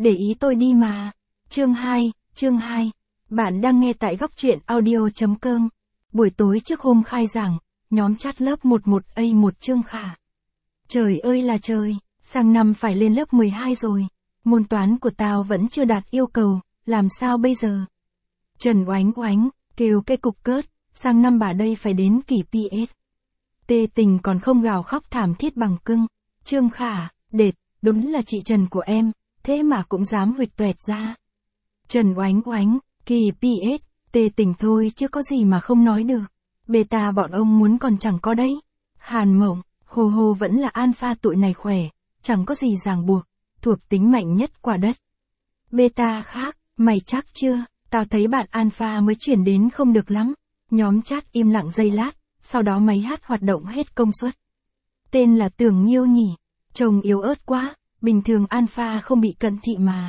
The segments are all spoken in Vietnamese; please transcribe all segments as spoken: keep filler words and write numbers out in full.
để ý tôi đi mà. Chương hai, chương hai. Bạn đang nghe tại góc truyện audio.com. Buổi tối trước hôm khai giảng, nhóm chat lớp mười một A một Trương Khả. Trời ơi là trời, sang năm phải lên lớp mười hai rồi. Môn toán của tao vẫn chưa đạt yêu cầu, làm sao bây giờ? Trần Oánh Oánh, kêu cái cục cớt, sang năm bà đây phải đến kỳ pê ét. Tê Tình còn không gào khóc thảm thiết bằng cưng. Trương Khả, đệt, đúng là chị Trần của em, thế mà cũng dám huỵch toẹt ra. Trần Oánh Oánh, kỳ pê ét, Tê Tình thôi chứ có gì mà không nói được. Beta bọn ông muốn còn chẳng có đấy. Hàn Mộng, Hồ Hồ vẫn là alpha tụi này khỏe, chẳng có gì ràng buộc, thuộc tính mạnh nhất quả đất. Beta khác, mày chắc chưa, tao thấy bạn alpha mới chuyển đến không được lắm. Nhóm chat im lặng giây lát, sau đó máy hát hoạt động hết công suất. Tên là Tưởng Nhiêu nhỉ, trông yếu ớt quá, bình thường alpha không bị cận thị mà.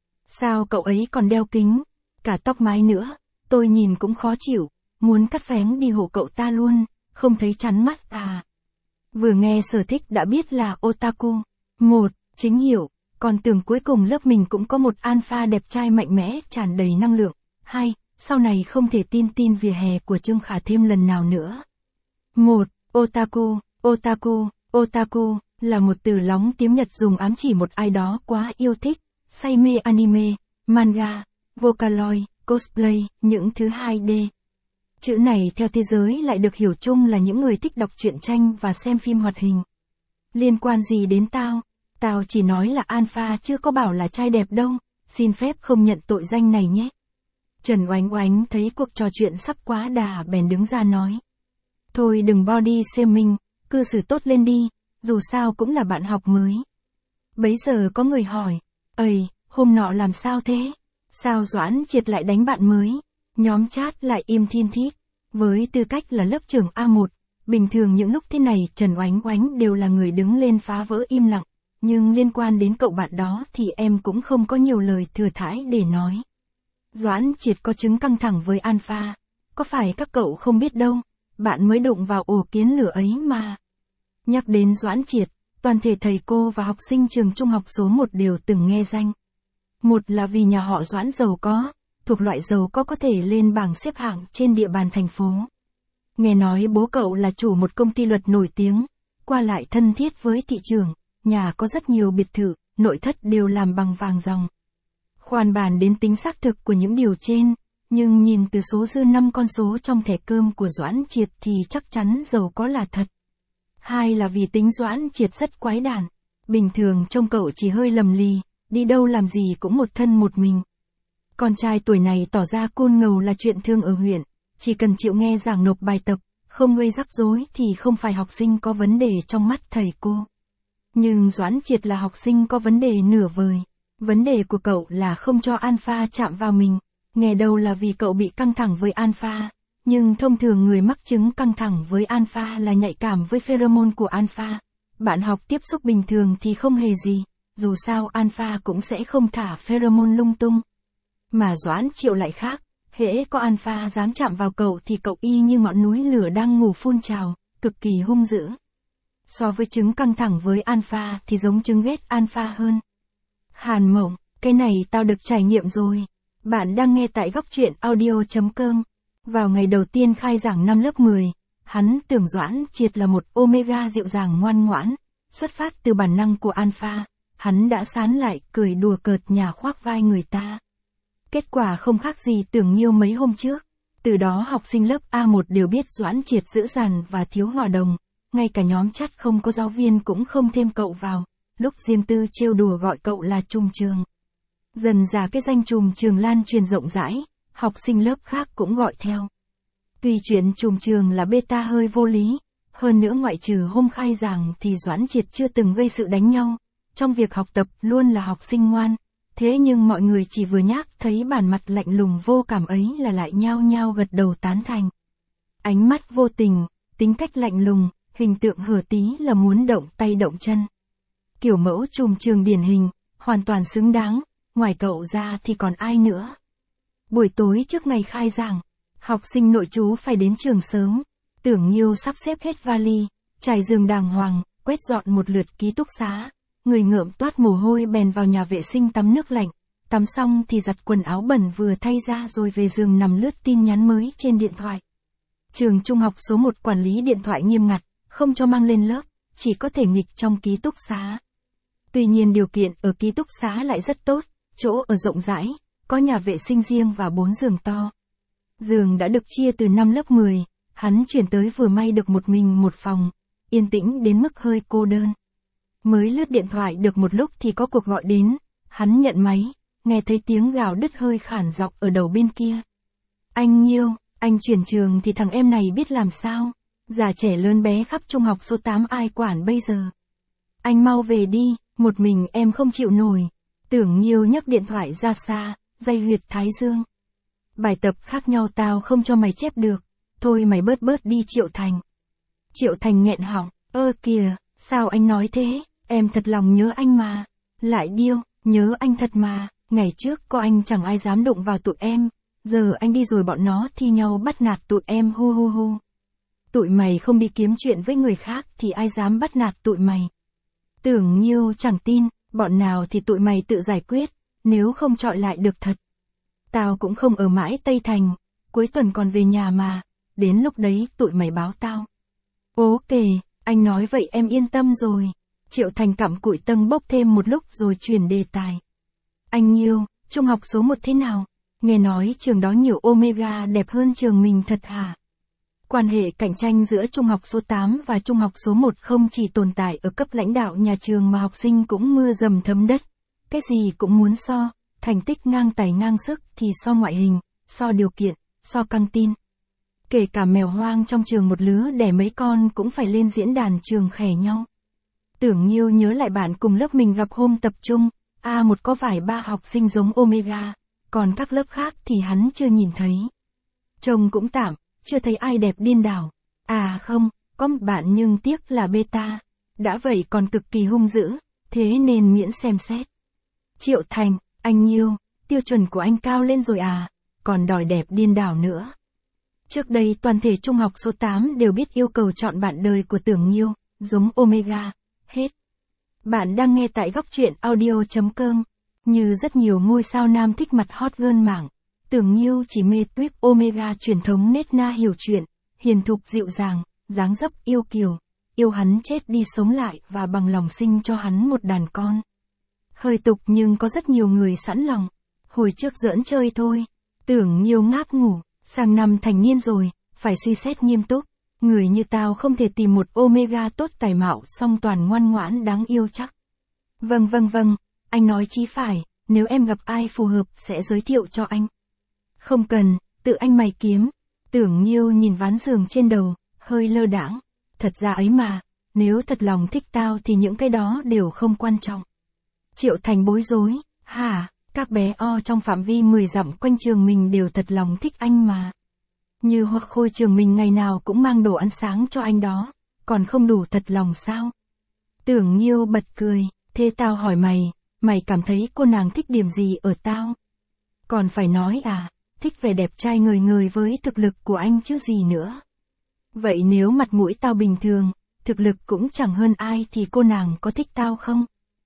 Sao cậu ấy còn đeo kính, cả tóc mái nữa, tôi nhìn cũng khó chịu, muốn cắt phén đi hộ cậu ta luôn, không thấy chắn mắt à. Vừa nghe sở thích đã biết là otaku. Một, chính hiểu, còn tưởng cuối cùng lớp mình cũng có một alpha đẹp trai mạnh mẽ tràn đầy năng lượng. Hai, sau này không thể tin tin vỉa hè của Trương Khả thêm lần nào nữa. Một, otaku, otaku, otaku, là một từ lóng tiếng Nhật dùng ám chỉ một ai đó quá yêu thích, say mê anime, manga, Vocaloid, cosplay, những thứ hai D. Chữ này theo thế giới lại được hiểu chung là những người thích đọc truyện tranh và xem phim hoạt hình. Liên quan gì đến tao? Tao chỉ nói là alpha chưa có bảo là trai đẹp đâu, xin phép không nhận tội danh này nhé. Trần Oánh Oánh thấy cuộc trò chuyện sắp quá đà bèn đứng ra nói. Thôi đừng body shaming, cư xử tốt lên đi, dù sao cũng là bạn học mới. Bấy giờ có người hỏi, ầy, hôm nọ làm sao thế? Sao Doãn Triệt lại đánh bạn mới? Nhóm chat lại im thiên thít. Với tư cách là lớp trưởng A một, bình thường những lúc thế này Trần Oánh Oánh đều là người đứng lên phá vỡ im lặng. Nhưng liên quan đến cậu bạn đó thì em cũng không có nhiều lời thừa thãi để nói. Doãn Triệt có chứng căng thẳng với alpha. Có phải các cậu không biết đâu, bạn mới đụng vào ổ kiến lửa ấy mà. Nhắc đến Doãn Triệt, toàn thể thầy cô và học sinh trường trung học số một đều từng nghe danh. Một là vì nhà họ Doãn giàu có, thuộc loại giàu có có thể lên bảng xếp hạng trên địa bàn thành phố. Nghe nói bố cậu là chủ một công ty luật nổi tiếng, qua lại thân thiết với thị trường, nhà có rất nhiều biệt thự, nội thất đều làm bằng vàng ròng. Khoan bàn đến tính xác thực của những điều trên, nhưng nhìn từ số dư năm con số trong thẻ cơm của Doãn Triệt thì chắc chắn giàu có là thật. Hai là vì tính Doãn Triệt rất quái đản, bình thường trông cậu chỉ hơi lầm lì, đi đâu làm gì cũng một thân một mình. Con trai tuổi này tỏ ra côn ngầu là chuyện thương ở huyện, chỉ cần chịu nghe giảng nộp bài tập, không gây rắc rối thì không phải học sinh có vấn đề trong mắt thầy cô. Nhưng Doãn Triệt là học sinh có vấn đề nửa vời. Vấn đề của cậu là không cho alpha chạm vào mình, nghe đâu là vì cậu bị căng thẳng với alpha, nhưng thông thường người mắc chứng căng thẳng với alpha là nhạy cảm với pheromone của alpha. Bạn học tiếp xúc bình thường thì không hề gì, dù sao alpha cũng sẽ không thả pheromone lung tung. Mà Doãn Triệu lại khác, hễ có alpha dám chạm vào cậu thì cậu y như ngọn núi lửa đang ngủ phun trào, cực kỳ hung dữ. So với chứng căng thẳng với alpha thì giống chứng ghét alpha hơn. Hàn Mộng, cái này tao được trải nghiệm rồi. Bạn đang nghe tại góc truyện audio.com. Vào ngày đầu tiên khai giảng năm lớp mười, hắn tưởng Doãn Triệt là một omega dịu dàng ngoan ngoãn, xuất phát từ bản năng của alpha, hắn đã sán lại cười đùa cợt nhà khoác vai người ta. Kết quả không khác gì Tưởng Nhiêu mấy hôm trước. Từ đó học sinh lớp A một đều biết Doãn Triệt dữ dằn và thiếu hòa đồng, ngay cả nhóm chat không có giáo viên cũng không thêm cậu vào, lúc riêng tư trêu đùa gọi cậu là trùm trường. Dần dà cái danh trùm trường lan truyền rộng rãi, học sinh lớp khác cũng gọi theo. Tuy chuyện trùm trường là beta hơi vô lý, hơn nữa ngoại trừ hôm khai giảng thì Doãn Triệt chưa từng gây sự đánh nhau, trong việc học tập luôn là học sinh ngoan. Thế nhưng mọi người chỉ vừa nhắc thấy bản mặt lạnh lùng vô cảm ấy là lại nhao nhao gật đầu tán thành. Ánh mắt vô tình, tính cách lạnh lùng, hình tượng hở tí là muốn động tay động chân. Kiểu mẫu trùm trường điển hình, hoàn toàn xứng đáng, ngoài cậu ra thì còn ai nữa. Buổi tối trước ngày khai giảng, học sinh nội trú phải đến trường sớm. Tưởng Nhiêu sắp xếp hết vali, trải giường đàng hoàng, quét dọn một lượt ký túc xá. người ngợm toát mồ hôi bèn vào nhà vệ sinh tắm nước lạnh, tắm xong thì giặt quần áo bẩn vừa thay ra rồi về giường nằm lướt tin nhắn mới trên điện thoại. Trường trung học số một quản lý điện thoại nghiêm ngặt, không cho mang lên lớp, chỉ có thể nghịch trong ký túc xá. Tuy nhiên điều kiện ở ký túc xá lại rất tốt, chỗ ở rộng rãi, có nhà vệ sinh riêng và bốn giường to. Giường đã được chia từ năm lớp mười, hắn chuyển tới vừa may được một mình một phòng, yên tĩnh đến mức hơi cô đơn. Mới lướt điện thoại được một lúc thì có cuộc gọi đến, hắn nhận máy, nghe thấy tiếng gào đứt hơi khản giọng ở đầu bên kia. Anh Nhiêu, anh chuyển trường thì thằng em này biết làm sao, già trẻ lớn bé khắp trung học số tám ai quản bây giờ. Anh mau về đi, một mình em không chịu nổi. Tưởng Nhiêu nhấc điện thoại ra xa, day huyệt thái dương. Bài tập khác nhau tao không cho mày chép được, thôi mày bớt bớt đi Triệu Thành. Triệu Thành nghẹn họng, ơ kìa, sao anh nói thế, em thật lòng nhớ anh mà. Lại điêu, nhớ anh thật mà, ngày trước có anh chẳng ai dám đụng vào tụi em, giờ anh đi rồi bọn nó thi nhau bắt nạt tụi em hu hu hu. Tụi mày không đi kiếm chuyện với người khác thì ai dám bắt nạt tụi mày. Tưởng Nhiêu chẳng tin, bọn nào thì tụi mày tự giải quyết, nếu không chọi lại được thật. Tao cũng không ở mãi Tây Thành, cuối tuần còn về nhà mà, đến lúc đấy tụi mày báo tao. Ố kề, anh nói vậy em yên tâm rồi. Triệu Thành cặm cụi tâng bốc thêm một lúc rồi chuyển đề tài. Anh Nhiêu, trung học số một thế nào? Nghe nói trường đó nhiều Omega đẹp hơn trường mình thật hả? Quan hệ cạnh tranh giữa trung học số tám và trung học số một không chỉ tồn tại ở cấp lãnh đạo nhà trường mà học sinh cũng mưa dầm thấm đất. Cái gì cũng muốn so, thành tích ngang tài ngang sức thì so ngoại hình, so điều kiện, so căng tin. Kể cả mèo hoang trong trường một lứa đẻ mấy con cũng phải lên diễn đàn trường khẻ nhau. Tưởng Nhiêu nhớ lại bạn cùng lớp mình gặp hôm tập trung, A một có vài ba học sinh giống Omega, còn các lớp khác thì hắn chưa nhìn thấy. Trông cũng tạm, chưa thấy ai đẹp điên đảo. À không, có một bạn nhưng tiếc là beta, đã vậy còn cực kỳ hung dữ, thế nên miễn xem xét. Triệu Thành, anh Nhiêu, tiêu chuẩn của anh cao lên rồi à, còn đòi đẹp điên đảo nữa. Trước đây toàn thể trung học số tám đều biết yêu cầu chọn bạn đời của Tưởng Nhiêu, giống Omega, hết. Bạn đang nghe tại góc truyện audio chấm com. Như rất nhiều ngôi sao nam thích mặt hot girl mạng, Tưởng Nhiêu chỉ mê tuyếp Omega truyền thống nết na hiểu chuyện, hiền thục dịu dàng, dáng dấp yêu kiều, yêu hắn chết đi sống lại và bằng lòng sinh cho hắn một đàn con. Hơi tục nhưng có rất nhiều người sẵn lòng. Hồi trước giỡn chơi thôi. Tưởng Nhiêu ngáp ngủ, sang năm thành niên rồi, phải suy xét nghiêm túc. Người như tao không thể tìm một Omega tốt tài mạo song toàn ngoan ngoãn đáng yêu chắc. Vâng vâng vâng, anh nói chí phải, nếu em gặp ai phù hợp sẽ giới thiệu cho anh. Không cần, tự anh mày kiếm. Tưởng Nhiêu nhìn ván giường trên đầu, hơi lơ đãng. Thật ra ấy mà, nếu thật lòng thích tao thì những cái đó đều không quan trọng. Triệu Thành bối rối, hả, các bé O trong phạm vi mười dặm quanh trường mình đều thật lòng thích anh mà. Như Hoặc Khôi trường mình ngày nào cũng mang đồ ăn sáng cho anh đó, còn không đủ thật lòng sao? Tưởng Nhiêu bật cười, thế tao hỏi mày, mày cảm thấy cô nàng thích điểm gì ở tao? Còn phải nói à, thích vẻ đẹp trai ngời ngời với thực lực của anh chứ gì nữa. Vậy nếu mặt mũi tao bình thường, thực lực cũng chẳng hơn ai thì cô nàng có thích tao không?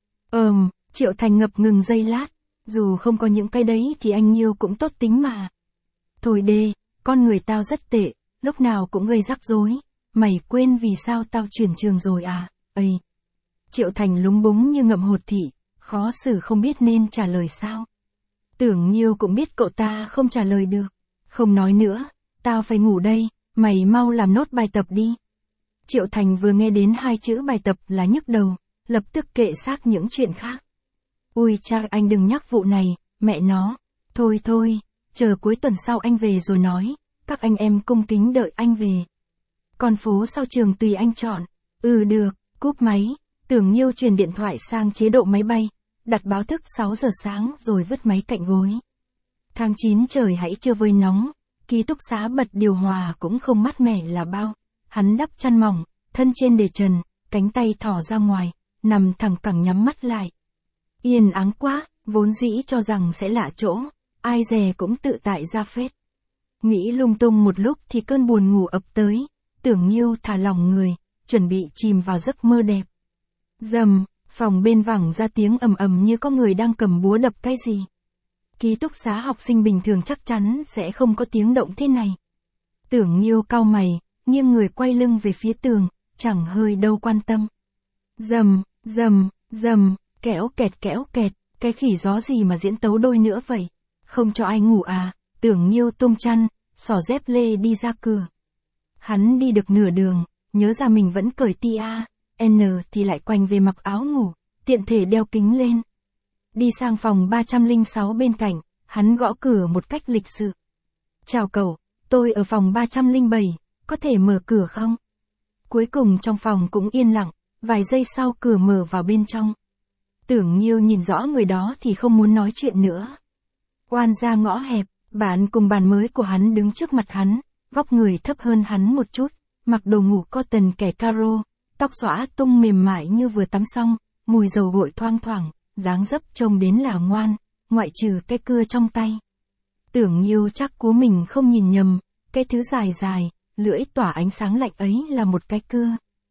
Ờm, Triệu Thành ngập ngừng giây lát, dù không có những cái đấy thì anh Nhiêu cũng tốt tính mà. Thôi đê, con người tao rất tệ, lúc nào cũng gây rắc rối, mày quên vì sao tao chuyển trường rồi à, ây. Triệu Thành lúng búng như ngậm hột thị, khó xử không biết nên trả lời sao. Tưởng Nhiêu cũng biết cậu ta không trả lời được, không nói nữa, tao phải ngủ đây, mày mau làm nốt bài tập đi. Triệu Thành vừa nghe đến hai chữ bài tập là nhức đầu, lập tức kệ xác những chuyện khác. Ui cha anh đừng nhắc vụ này, mẹ nó, thôi thôi, chờ cuối tuần sau anh về rồi nói, các anh em cung kính đợi anh về. Con phố sau trường tùy anh chọn, ừ được, cúp máy, Tưởng Nhiêu chuyển điện thoại sang chế độ máy bay, đặt báo thức sáu giờ sáng rồi vứt máy cạnh gối. Tháng chín trời hãy chưa vơi nóng, ký túc xá bật điều hòa cũng không mát mẻ là bao, hắn đắp chăn mỏng, thân trên để trần, cánh tay thỏ ra ngoài, nằm thẳng cẳng nhắm mắt lại. Yên ắng quá, vốn dĩ cho rằng sẽ lạ chỗ, ai dè cũng tự tại ra phết. Nghĩ lung tung một lúc thì cơn buồn ngủ ập tới, Tưởng Nhiêu thả lỏng người, chuẩn bị chìm vào giấc mơ đẹp. Dầm, Phòng bên vẳng ra tiếng ầm ầm như có người đang cầm búa đập cái gì. Ký túc xá học sinh bình thường chắc chắn sẽ không có tiếng động thế này. Tưởng Nhiêu cau mày, nghiêng người quay lưng về phía tường, chẳng hơi đâu quan tâm. Rầm, rầm, rầm, kéo kẹt kéo kẹt, cái khỉ gió gì mà diễn tấu đôi nữa vậy? Không cho ai ngủ à? Tưởng Nhiêu tung chăn, xỏ dép lê đi ra cửa. Hắn đi được nửa đường, nhớ ra mình vẫn cởi ti a, N thì lại quanh về mặc áo ngủ, tiện thể đeo kính lên. Đi sang phòng ba trăm lẻ sáu bên cạnh, hắn gõ cửa một cách lịch sự. Chào cậu, tôi ở phòng ba trăm lẻ bảy, có thể mở cửa không? Cuối cùng trong phòng cũng yên lặng, vài giây sau cửa mở vào bên trong. Tưởng Nhiêu nhìn rõ người đó thì không muốn nói chuyện nữa. Oan ra ngõ hẹp, bạn cùng bàn mới của hắn đứng trước mặt hắn, vóc người thấp hơn hắn một chút, mặc đồ ngủ cotton kẻ caro, tóc xõa tung mềm mại như vừa tắm xong, mùi dầu gội thoang thoảng, dáng dấp trông đến là ngoan, ngoại trừ cái cưa trong tay. Tưởng Nhiêu chắc cú mình không nhìn nhầm, cái thứ dài dài, lưỡi tỏa ánh sáng lạnh ấy là một cái cưa.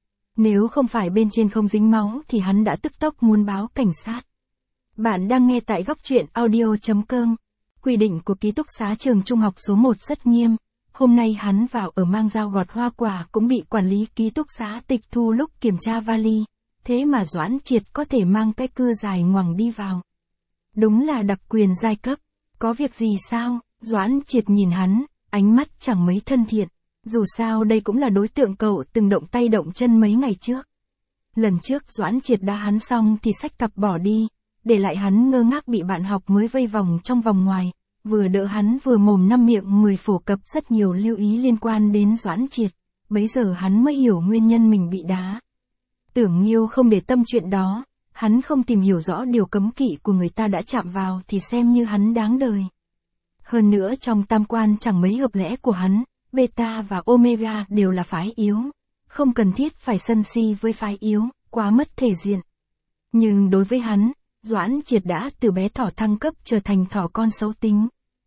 Nếu không phải bên trên không dính máu thì hắn đã tức tốc muốn báo cảnh sát. Bạn đang nghe tại góc truyện audio chấm com. Quy định của ký túc xá trường trung học số một rất nghiêm. Hôm nay hắn vào ở mang dao gọt hoa quả cũng bị quản lý ký túc xá tịch thu lúc kiểm tra vali. Thế mà Doãn Triệt có thể mang cái cưa dài ngoằng đi vào. Đúng là đặc quyền giai cấp. Có việc gì sao? Doãn Triệt nhìn hắn, ánh mắt chẳng mấy thân thiện. Dù sao đây cũng là đối tượng cậu từng động tay động chân mấy ngày trước. Lần trước Doãn Triệt đá hắn xong thì xách cặp bỏ đi, để lại hắn ngơ ngác bị bạn học mới vây vòng trong vòng ngoài, vừa đỡ hắn vừa mồm năm miệng mười phổ cập rất nhiều lưu ý liên quan đến Doãn Triệt, bấy giờ hắn mới hiểu nguyên nhân mình bị đá. Tưởng Nhiêu không để tâm chuyện đó, hắn không tìm hiểu rõ điều cấm kỵ của người ta đã chạm vào thì xem như hắn đáng đời. Hơn nữa trong tam quan chẳng mấy hợp lẽ của hắn, beta và omega đều là phái yếu, không cần thiết phải sân si với phái yếu, quá mất thể diện. Nhưng đối với hắn, Doãn Triệt đã từ bé thỏ thăng cấp trở thành thỏ con xấu tính.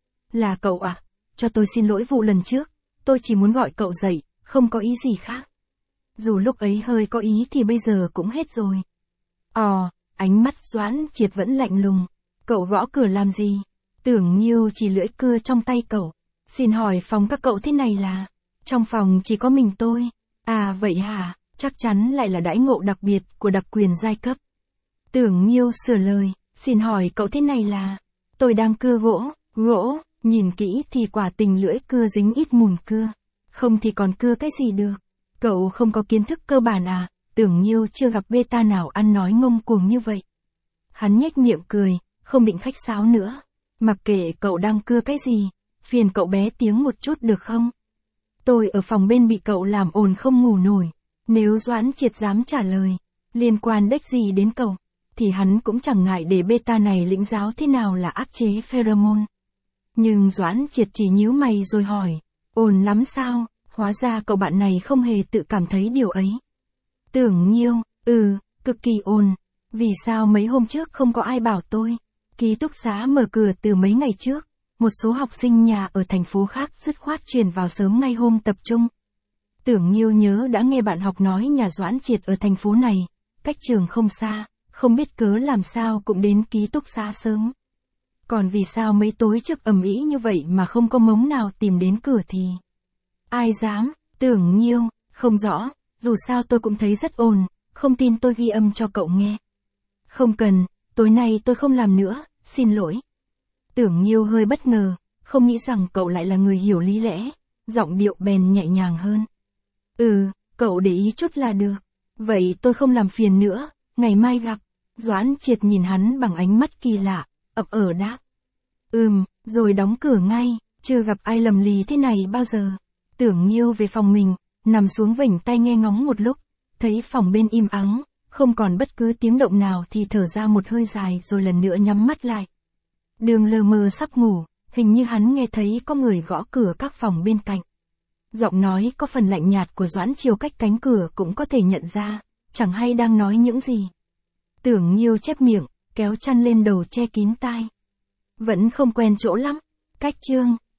Là cậu à? Cho tôi xin lỗi vụ lần trước, tôi chỉ muốn gọi cậu dậy, không có ý gì khác. Dù lúc ấy hơi có ý thì bây giờ cũng hết rồi. Ồ, ánh mắt Doãn Triệt vẫn lạnh lùng. Cậu gõ cửa làm gì? Tưởng Nhiêu chỉ lưỡi cưa trong tay cậu. Xin hỏi phòng các cậu thế này là? Trong phòng chỉ có mình tôi. À vậy hả? Chắc chắn lại là đãi ngộ đặc biệt của đặc quyền giai cấp. Tưởng Nhiêu sửa lời. Xin hỏi cậu thế này là? Tôi đang cưa gỗ. Gỗ, nhìn kỹ thì quả tình lưỡi cưa dính ít mùn cưa. Không thì còn cưa cái gì được. Cậu không có kiến thức cơ bản à? Tưởng Nhiêu chưa gặp beta nào ăn nói ngông cuồng như vậy. Hắn nhếch miệng cười, không định khách sáo nữa. Mặc kệ cậu đang cưa cái gì, phiền cậu bé tiếng một chút được không? Tôi ở phòng bên bị cậu làm ồn không ngủ nổi. Nếu Doãn Triệt dám trả lời, liên quan đếch gì đến cậu, thì hắn cũng chẳng ngại để beta này lĩnh giáo thế nào là áp chế pheromone. Nhưng Doãn Triệt chỉ nhíu mày rồi hỏi, ồn lắm sao? Hóa ra cậu bạn này không hề tự cảm thấy điều ấy. Tưởng Nhiêu, ừ, cực kỳ ồn. Vì sao mấy hôm trước không có ai bảo tôi? Ký túc xá mở cửa từ mấy ngày trước. Một số học sinh nhà ở thành phố khác dứt khoát chuyển vào sớm ngay hôm tập trung. Tưởng Nhiêu nhớ đã nghe bạn học nói nhà Doãn Triệt ở thành phố này, cách trường không xa, không biết cớ làm sao cũng đến ký túc xá sớm. Còn vì sao mấy tối trước ầm ĩ như vậy mà không có mống nào tìm đến cửa thì... Ai dám? Tưởng Nhiêu, không rõ, dù sao tôi cũng thấy rất ồn, không tin tôi ghi âm cho cậu nghe. Không cần, tối nay tôi không làm nữa, xin lỗi. Tưởng Nhiêu hơi bất ngờ, không nghĩ rằng cậu lại là người hiểu lý lẽ, giọng điệu bèn nhẹ nhàng hơn. Ừ, cậu để ý chút là được. Vậy tôi không làm phiền nữa, ngày mai gặp. Doãn Triệt nhìn hắn bằng ánh mắt kỳ lạ, ậm ờ đáp. Ừm, rồi đóng cửa ngay, chưa gặp ai lầm lì thế này bao giờ. Tưởng Nhiêu về phòng mình, nằm xuống vểnh tay nghe ngóng một lúc, thấy phòng bên im ắng, không còn bất cứ tiếng động nào thì thở ra một hơi dài rồi lần nữa nhắm mắt lại. Đường lờ mờ sắp ngủ, hình như hắn nghe thấy có người gõ cửa các phòng bên cạnh. Giọng nói có phần lạnh nhạt của Doãn Chiêu cách cánh cửa cũng có thể nhận ra, chẳng hay đang nói những gì. Tưởng Nhiêu chép miệng, kéo chăn lên đầu che kín tai. Vẫn không quen chỗ lắm, cách chương.